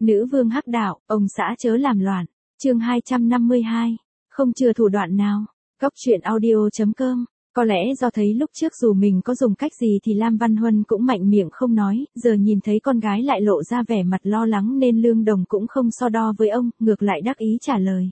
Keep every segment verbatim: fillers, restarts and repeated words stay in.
Nữ vương hắc đạo, ông xã chớ làm loạn. Chương hai trăm năm mươi hai. Không chừa thủ đoạn nào. Góc truyện audio chấm com. Có lẽ do thấy lúc trước dù mình có dùng cách gì thì Lam Văn Huân cũng mạnh miệng không nói, giờ nhìn thấy con gái lại lộ ra vẻ mặt lo lắng nên Lương Đồng cũng không so đo với ông, ngược lại đắc ý trả lời.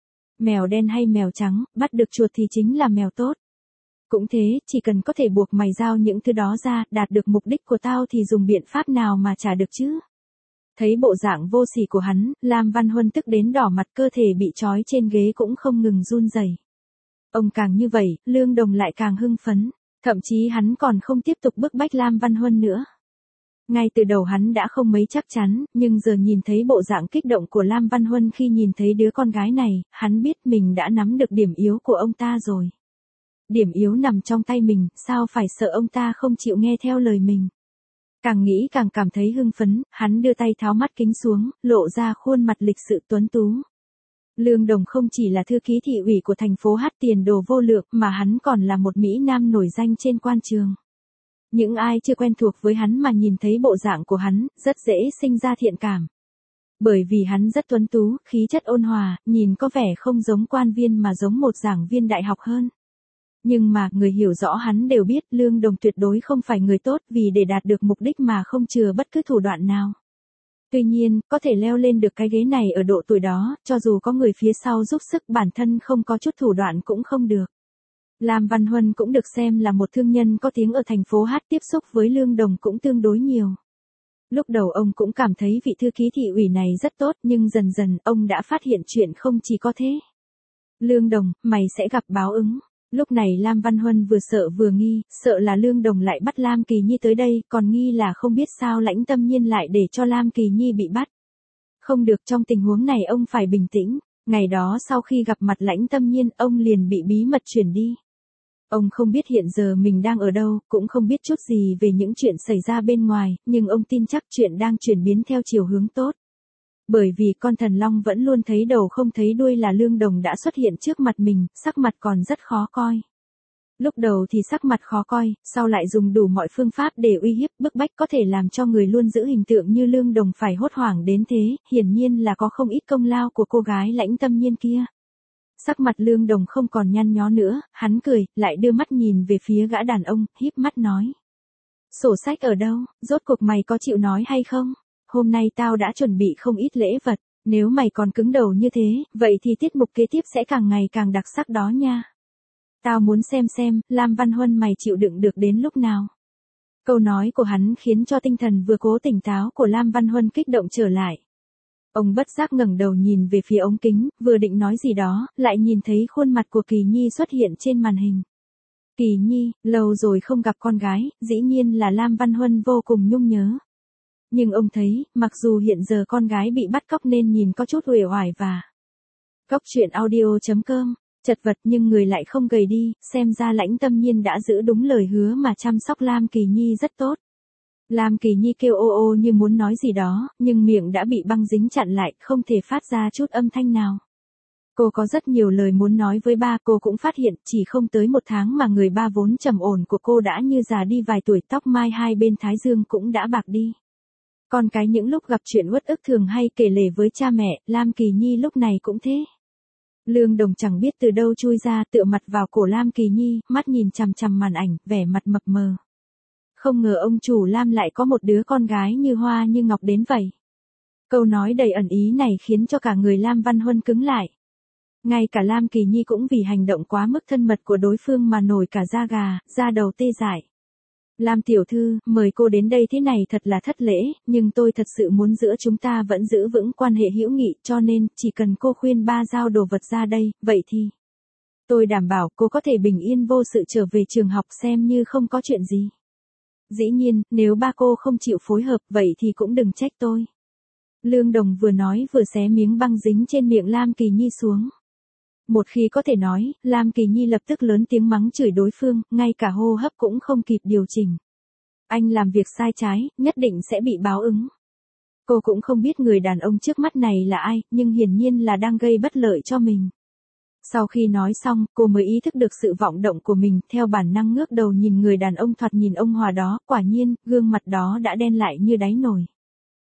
Mèo đen hay mèo trắng, bắt được chuột thì chính là mèo tốt. Cũng thế, chỉ cần có thể buộc mày giao những thứ đó ra, đạt được mục đích của tao thì dùng biện pháp nào mà trả được chứ. Thấy bộ dạng vô sỉ của hắn, Lam Văn Huân tức đến đỏ mặt, cơ thể bị trói trên ghế cũng không ngừng run rẩy. Ông càng như vậy, Lương Đồng lại càng hưng phấn, thậm chí hắn còn không tiếp tục bức bách Lam Văn Huân nữa. Ngay từ đầu hắn đã không mấy chắc chắn, nhưng giờ nhìn thấy bộ dạng kích động của Lam Văn Huân khi nhìn thấy đứa con gái này, hắn biết mình đã nắm được điểm yếu của ông ta rồi. Điểm yếu nằm trong tay mình, sao phải sợ ông ta không chịu nghe theo lời mình. Càng nghĩ càng cảm thấy hưng phấn, hắn đưa tay tháo mắt kính xuống, lộ ra khuôn mặt lịch sự tuấn tú. Lương Đồng không chỉ là thư ký thị ủy của thành phố hát tiền đồ vô lượng mà hắn còn là một mỹ nam nổi danh trên quan trường. Những ai chưa quen thuộc với hắn mà nhìn thấy bộ dạng của hắn, rất dễ sinh ra thiện cảm. Bởi vì hắn rất tuấn tú, khí chất ôn hòa, nhìn có vẻ không giống quan viên mà giống một giảng viên đại học hơn. Nhưng mà, người hiểu rõ hắn đều biết Lương Đồng tuyệt đối không phải người tốt vì để đạt được mục đích mà không chừa bất cứ thủ đoạn nào. Tuy nhiên, có thể leo lên được cái ghế này ở độ tuổi đó, cho dù có người phía sau giúp sức bản thân không có chút thủ đoạn cũng không được. Lam Văn Huân cũng được xem là một thương nhân có tiếng ở thành phố Hát, tiếp xúc với Lương Đồng cũng tương đối nhiều. Lúc đầu ông cũng cảm thấy vị thư ký thị ủy này rất tốt, nhưng dần dần ông đã phát hiện chuyện không chỉ có thế. Lương Đồng, mày sẽ gặp báo ứng. Lúc này Lam Văn Huân vừa sợ vừa nghi, sợ là Lương Đồng lại bắt Lam Kỳ Nhi tới đây, còn nghi là không biết sao Lãnh Tâm Nhiên lại để cho Lam Kỳ Nhi bị bắt. Không được, trong tình huống này ông phải bình tĩnh. Ngày đó sau khi gặp mặt Lãnh Tâm Nhiên, ông liền bị bí mật chuyển đi. Ông không biết hiện giờ mình đang ở đâu, cũng không biết chút gì về những chuyện xảy ra bên ngoài, nhưng ông tin chắc chuyện đang chuyển biến theo chiều hướng tốt. Bởi vì con thần long vẫn luôn thấy đầu không thấy đuôi là Lương Đồng đã xuất hiện trước mặt mình, sắc mặt còn rất khó coi. Lúc đầu thì sắc mặt khó coi, sau lại dùng đủ mọi phương pháp để uy hiếp, bức bách có thể làm cho người luôn giữ hình tượng như Lương Đồng phải hốt hoảng đến thế, hiển nhiên là có không ít công lao của cô gái Lãnh Tâm Nhiên kia. Sắc mặt Lương Đồng không còn nhăn nhó nữa, hắn cười, lại đưa mắt nhìn về phía gã đàn ông, híp mắt nói. Sổ sách ở đâu, rốt cuộc mày có chịu nói hay không? Hôm nay tao đã chuẩn bị không ít lễ vật, nếu mày còn cứng đầu như thế, vậy thì tiết mục kế tiếp sẽ càng ngày càng đặc sắc đó nha. Tao muốn xem xem, Lam Văn Huân mày chịu đựng được đến lúc nào. Câu nói của hắn khiến cho tinh thần vừa cố tỉnh táo của Lam Văn Huân kích động trở lại. Ông bất giác ngẩng đầu nhìn về phía ống kính, vừa định nói gì đó, lại nhìn thấy khuôn mặt của Kỳ Nhi xuất hiện trên màn hình. Kỳ Nhi, lâu rồi không gặp con gái, dĩ nhiên là Lam Văn Huân vô cùng nhung nhớ. Nhưng ông thấy, mặc dù hiện giờ con gái bị bắt cóc nên nhìn có chút uể oải và Góc truyện audio chấm com, chật vật nhưng người lại không gầy đi, xem ra Lãnh Tâm Nhiên đã giữ đúng lời hứa mà chăm sóc Lam Kỳ Nhi rất tốt. Lam Kỳ Nhi kêu ô ô như muốn nói gì đó, nhưng miệng đã bị băng dính chặn lại, không thể phát ra chút âm thanh nào. Cô có rất nhiều lời muốn nói với ba, cô cũng phát hiện chỉ không tới một tháng mà người ba vốn trầm ổn của cô đã như già đi vài tuổi, tóc mai hai bên thái dương cũng đã bạc đi. Con cái những lúc gặp chuyện uất ức thường hay kể lể với cha mẹ, Lam Kỳ Nhi lúc này cũng thế. Lương Đồng chẳng biết từ đâu chui ra, tựa mặt vào cổ Lam Kỳ Nhi, mắt nhìn chằm chằm màn ảnh, vẻ mặt mập mờ. Không ngờ ông chủ Lam lại có một đứa con gái như hoa như ngọc đến vậy. Câu nói đầy ẩn ý này khiến cho cả người Lam Văn Huân cứng lại. Ngay cả Lam Kỳ Nhi cũng vì hành động quá mức thân mật của đối phương mà nổi cả da gà, da đầu tê dại. Lam tiểu thư, mời cô đến đây thế này thật là thất lễ, nhưng tôi thật sự muốn giữa chúng ta vẫn giữ vững quan hệ hữu nghị, cho nên, chỉ cần cô khuyên ba giao đồ vật ra đây, vậy thì tôi đảm bảo cô có thể bình yên vô sự trở về trường học xem như không có chuyện gì. Dĩ nhiên, nếu ba cô không chịu phối hợp, vậy thì cũng đừng trách tôi. Lương Đồng vừa nói vừa xé miếng băng dính trên miệng Lam Kỳ Nhi xuống. Một khi có thể nói, Lam Kỳ Nhi lập tức lớn tiếng mắng chửi đối phương, ngay cả hô hấp cũng không kịp điều chỉnh. Anh làm việc sai trái, nhất định sẽ bị báo ứng. Cô cũng không biết người đàn ông trước mắt này là ai, nhưng hiển nhiên là đang gây bất lợi cho mình. Sau khi nói xong, cô mới ý thức được sự vọng động của mình, theo bản năng ngước đầu nhìn người đàn ông thoạt nhìn ông hòa đó, quả nhiên, gương mặt đó đã đen lại như đáy nồi.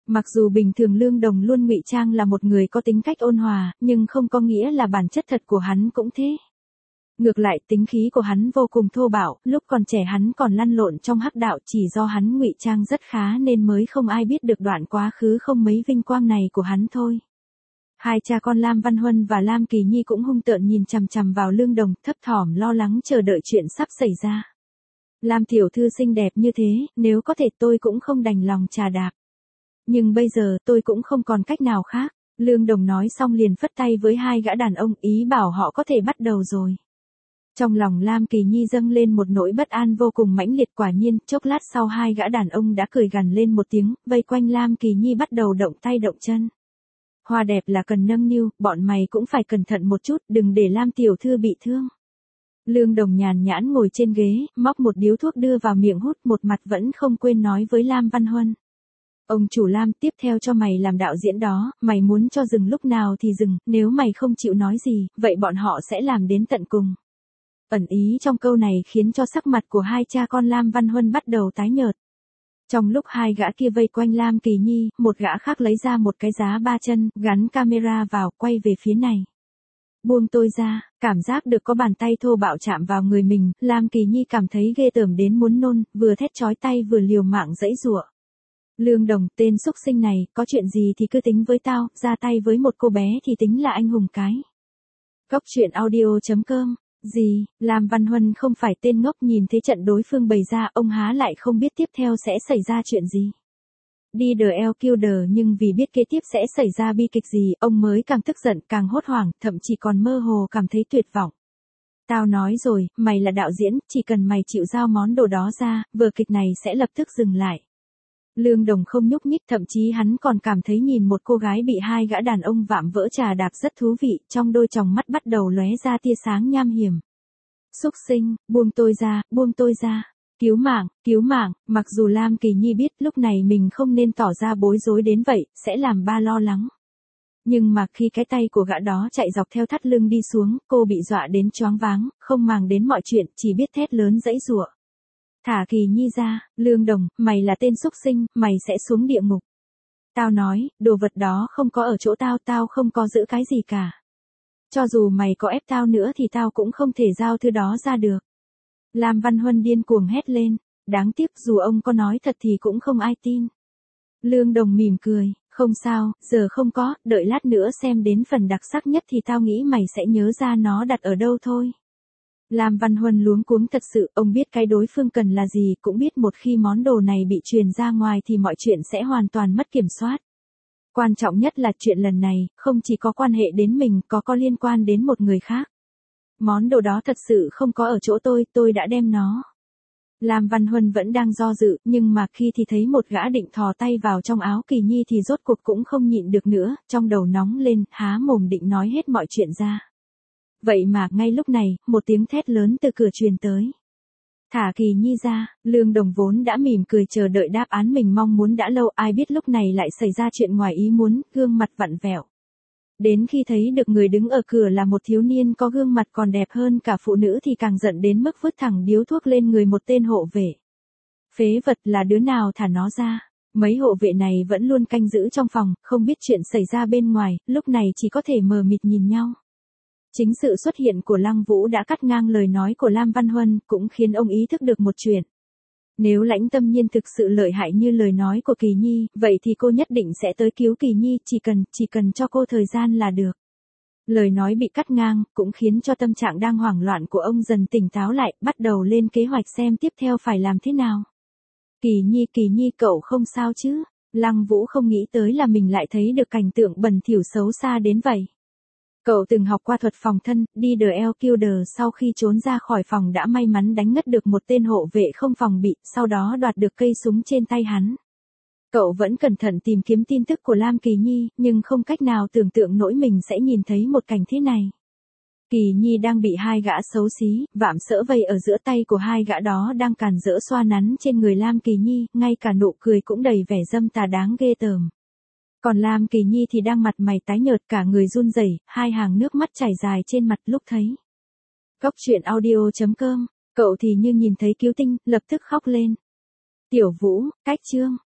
Mặc dù bình thường Lương Đồng luôn ngụy trang là một người có tính cách ôn hòa, nhưng không có nghĩa là bản chất thật của hắn cũng thế. Ngược lại tính khí của hắn vô cùng thô bạo, lúc còn trẻ hắn còn lăn lộn trong hắc đạo, chỉ do hắn ngụy trang rất khá nên mới không ai biết được đoạn quá khứ không mấy vinh quang này của hắn thôi. Hai cha con Lam Văn Huân và Lam Kỳ Nhi cũng hung tợn nhìn chằm chằm vào Lương Đồng, thấp thỏm lo lắng chờ đợi chuyện sắp xảy ra. Lam tiểu thư xinh đẹp như thế, nếu có thể tôi cũng không đành lòng trà đạp. Nhưng bây giờ tôi cũng không còn cách nào khác. Lương Đồng nói xong liền phất tay với hai gã đàn ông, ý bảo họ có thể bắt đầu rồi. Trong lòng Lam Kỳ Nhi dâng lên một nỗi bất an vô cùng mãnh liệt, quả nhiên, chốc lát sau hai gã đàn ông đã cười gằn lên một tiếng, vây quanh Lam Kỳ Nhi bắt đầu động tay động chân. Hoa đẹp là cần nâng niu, bọn mày cũng phải cẩn thận một chút, đừng để Lam tiểu thư bị thương. Lương Đồng nhàn nhãn ngồi trên ghế, móc một điếu thuốc đưa vào miệng hút, một mặt vẫn không quên nói với Lam Văn Huân. Ông chủ Lam, tiếp theo cho mày làm đạo diễn đó, mày muốn cho dừng lúc nào thì dừng, nếu mày không chịu nói gì, vậy bọn họ sẽ làm đến tận cùng. Ẩn ý trong câu này khiến cho sắc mặt của hai cha con Lam Văn Huân bắt đầu tái nhợt. Trong lúc hai gã kia vây quanh Lam Kỳ Nhi, một gã khác lấy ra một cái giá ba chân, gắn camera vào, quay về phía này. Buông tôi ra, cảm giác được có bàn tay thô bạo chạm vào người mình, Lam Kỳ Nhi cảm thấy ghê tởm đến muốn nôn, vừa thét chói tay vừa liều mạng giãy giụa. Lương Đồng, tên xúc sinh này, có chuyện gì thì cứ tính với tao, ra tay với một cô bé thì tính là anh hùng cái. Góc truyện audio chấm com. Gì, Lam Văn Huân không phải tên ngốc, nhìn thấy trận đối phương bày ra, ông há lại không biết tiếp theo sẽ xảy ra chuyện gì. Đi đờ eo kêu đờ, nhưng vì biết kế tiếp sẽ xảy ra bi kịch gì, ông mới càng tức giận, càng hốt hoảng, thậm chí còn mơ hồ cảm thấy tuyệt vọng. Tao nói rồi, mày là đạo diễn, chỉ cần mày chịu giao món đồ đó ra, vở kịch này sẽ lập tức dừng lại. Lương Đồng không nhúc nhích, thậm chí hắn còn cảm thấy nhìn một cô gái bị hai gã đàn ông vạm vỡ trà đạp rất thú vị, trong đôi tròng mắt bắt đầu lóe ra tia sáng nham hiểm. Xúc sinh, buông tôi ra, buông tôi ra. Cứu mạng, cứu mạng, mặc dù Lam Kỳ Nhi biết lúc này mình không nên tỏ ra bối rối đến vậy, sẽ làm ba lo lắng. Nhưng mà khi cái tay của gã đó chạy dọc theo thắt lưng đi xuống, cô bị dọa đến choáng váng, không màng đến mọi chuyện, chỉ biết thét lớn giãy giụa. Thả Kỳ Nhi ra, Lương Đồng, mày là tên xúc sinh, mày sẽ xuống địa ngục. Tao nói, đồ vật đó không có ở chỗ tao, tao không có giữ cái gì cả. Cho dù mày có ép tao nữa thì tao cũng không thể giao thứ đó ra được. Lam Văn Huân điên cuồng hét lên, đáng tiếc dù ông có nói thật thì cũng không ai tin. Lương Đồng mỉm cười, không sao, giờ không có, đợi lát nữa xem đến phần đặc sắc nhất thì tao nghĩ mày sẽ nhớ ra nó đặt ở đâu thôi. Lam Văn Huân luống cuống thật sự, ông biết cái đối phương cần là gì, cũng biết một khi món đồ này bị truyền ra ngoài thì mọi chuyện sẽ hoàn toàn mất kiểm soát. Quan trọng nhất là chuyện lần này, không chỉ có quan hệ đến mình, có có liên quan đến một người khác. Món đồ đó thật sự không có ở chỗ tôi, tôi đã đem nó. Lam Văn Huân vẫn đang do dự, nhưng mà khi thì thấy một gã định thò tay vào trong áo Kỳ Nhi thì rốt cuộc cũng không nhịn được nữa, trong đầu nóng lên, há mồm định nói hết mọi chuyện ra. Vậy mà ngay lúc này, một tiếng thét lớn từ cửa truyền tới. Thả Kỳ Nhi ra, Lương Đồng vốn đã mỉm cười chờ đợi đáp án mình mong muốn đã lâu, ai biết lúc này lại xảy ra chuyện ngoài ý muốn, gương mặt vặn vẹo. Đến khi thấy được người đứng ở cửa là một thiếu niên có gương mặt còn đẹp hơn cả phụ nữ thì càng giận đến mức vứt thẳng điếu thuốc lên người một tên hộ vệ. Phế vật, là đứa nào thả nó ra? Mấy hộ vệ này vẫn luôn canh giữ trong phòng, không biết chuyện xảy ra bên ngoài, lúc này chỉ có thể mờ mịt nhìn nhau. Chính sự xuất hiện của Lăng Vũ đã cắt ngang lời nói của Lam Văn Huân, cũng khiến ông ý thức được một chuyện. Nếu Lãnh Tâm Nhiên thực sự lợi hại như lời nói của Kỳ Nhi, vậy thì cô nhất định sẽ tới cứu Kỳ Nhi, chỉ cần, chỉ cần cho cô thời gian là được. Lời nói bị cắt ngang, cũng khiến cho tâm trạng đang hoảng loạn của ông dần tỉnh táo lại, bắt đầu lên kế hoạch xem tiếp theo phải làm thế nào. Kỳ Nhi, Kỳ Nhi, cậu không sao chứ? Lăng Vũ không nghĩ tới là mình lại thấy được cảnh tượng bẩn thỉu xấu xa đến vậy. Cậu từng học qua thuật phòng thân, đi đờ eo kiêu đờ, sau khi trốn ra khỏi phòng đã may mắn đánh ngất được một tên hộ vệ không phòng bị, sau đó đoạt được cây súng trên tay hắn. Cậu vẫn cẩn thận tìm kiếm tin tức của Lam Kỳ Nhi, nhưng không cách nào tưởng tượng nổi mình sẽ nhìn thấy một cảnh thế này. Kỳ Nhi đang bị hai gã xấu xí, vạm sỡ vây ở giữa tay của hai gã đó đang càn rỡ xoa nắn trên người Lam Kỳ Nhi, ngay cả nụ cười cũng đầy vẻ dâm tà đáng ghê tởm. Còn Lam Kỳ Nhi thì đang mặt mày tái nhợt, cả người run rẩy, hai hàng nước mắt chảy dài trên mặt lúc thấy. Góc truyện audio chấm com, cậu thì như nhìn thấy cứu tinh, lập tức khóc lên. Tiểu Vũ, cách chương.